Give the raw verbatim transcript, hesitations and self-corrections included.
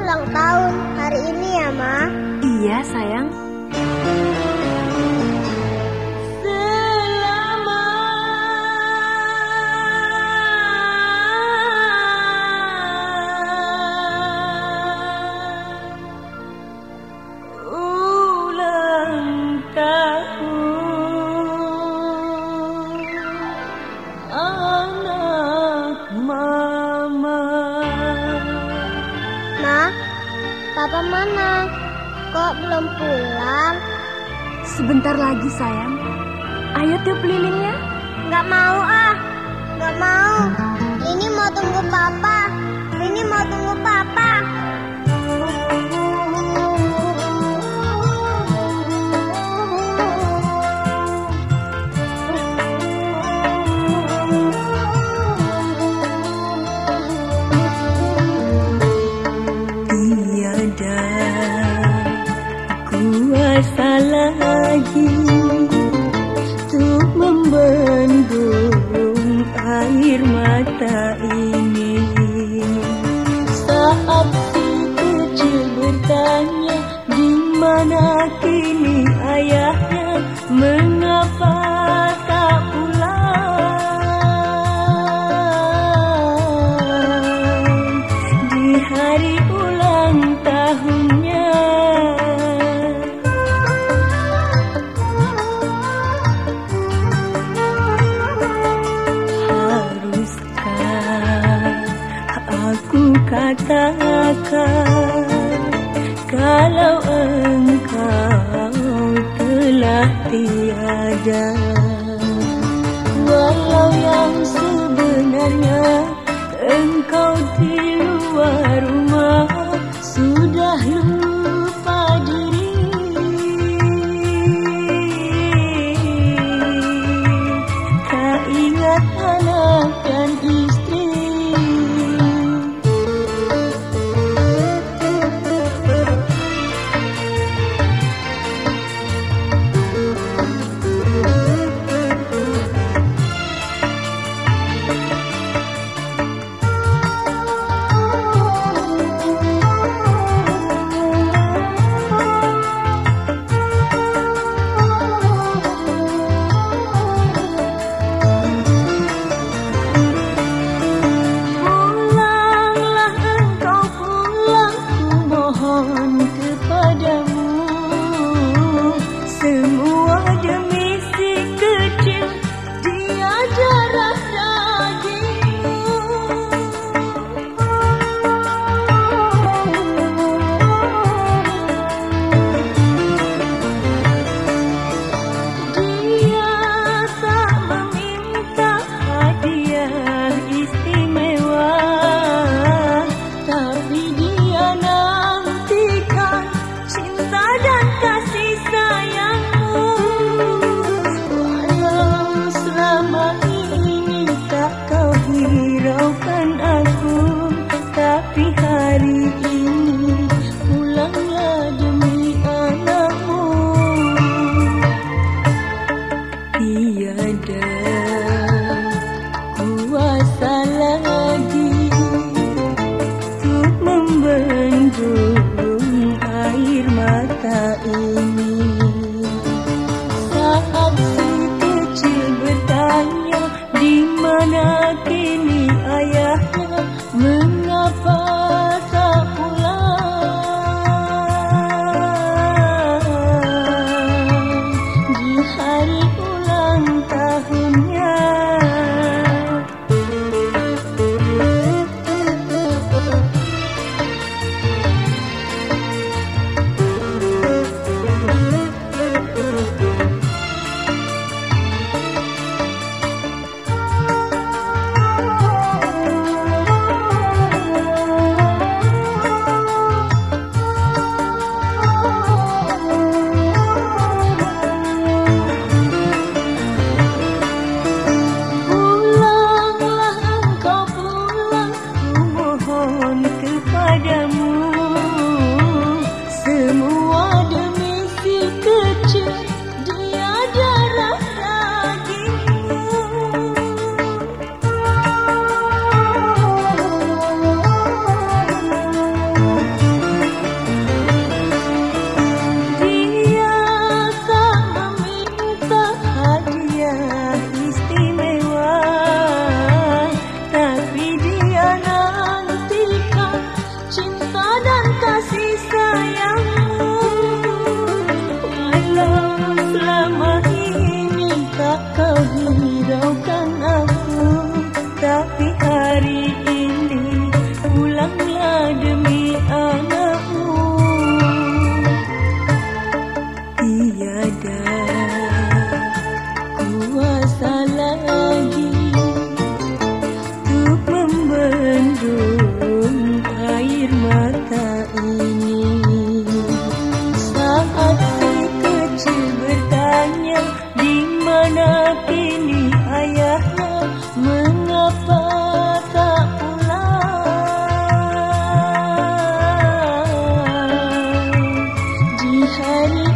ulang tahun hari ini ya, Ma? Iya, sayang. Papa mana? Kok belum pulang? Sebentar lagi, sayang. Ayo tiup lilinnya. Nggak mau ah, nggak mau. Ini mau tunggu Papa. Ini mau tunggu Papa. Kuasa lagi untuk membendung air mata ini. Saat si kecil bertanya di mana kini ayahnya, mengapa tak pulang di hari ulang tahunnya. Aku katakan kalau engkau telah tiada, walau yang sebenarnya engkau di luar rumah sudah lupa diri. Tak ingat anak dan istri. Saat si kecil bertanya di mana kini ayah. hari ini, pulanglah demi anakmu. Tiada kuasa lagi untuk membendung air mata ini. Saat si kecil bertanya, di mana kini ayahnya, mengapa tak pulang? Di hari